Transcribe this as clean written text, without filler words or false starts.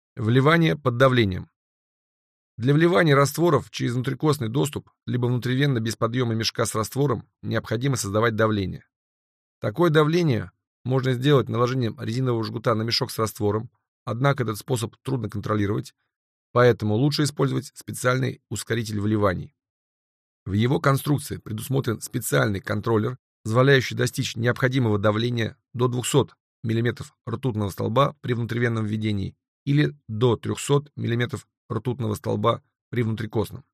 Вливание под давлением. Для вливания растворов через внутрикостный доступ, либо внутривенно без подъема мешка с раствором, необходимо создавать давление. Такое давление можно сделать наложением резинового жгута на мешок с раствором, однако этот способ трудно контролировать, поэтому лучше использовать специальный ускоритель вливаний. В его конструкции предусмотрен специальный контроллер, позволяющий достичь необходимого давления до 200 мм ртутного столба при внутривенном введении или до 300 мм ртутного столба при внутрикостном.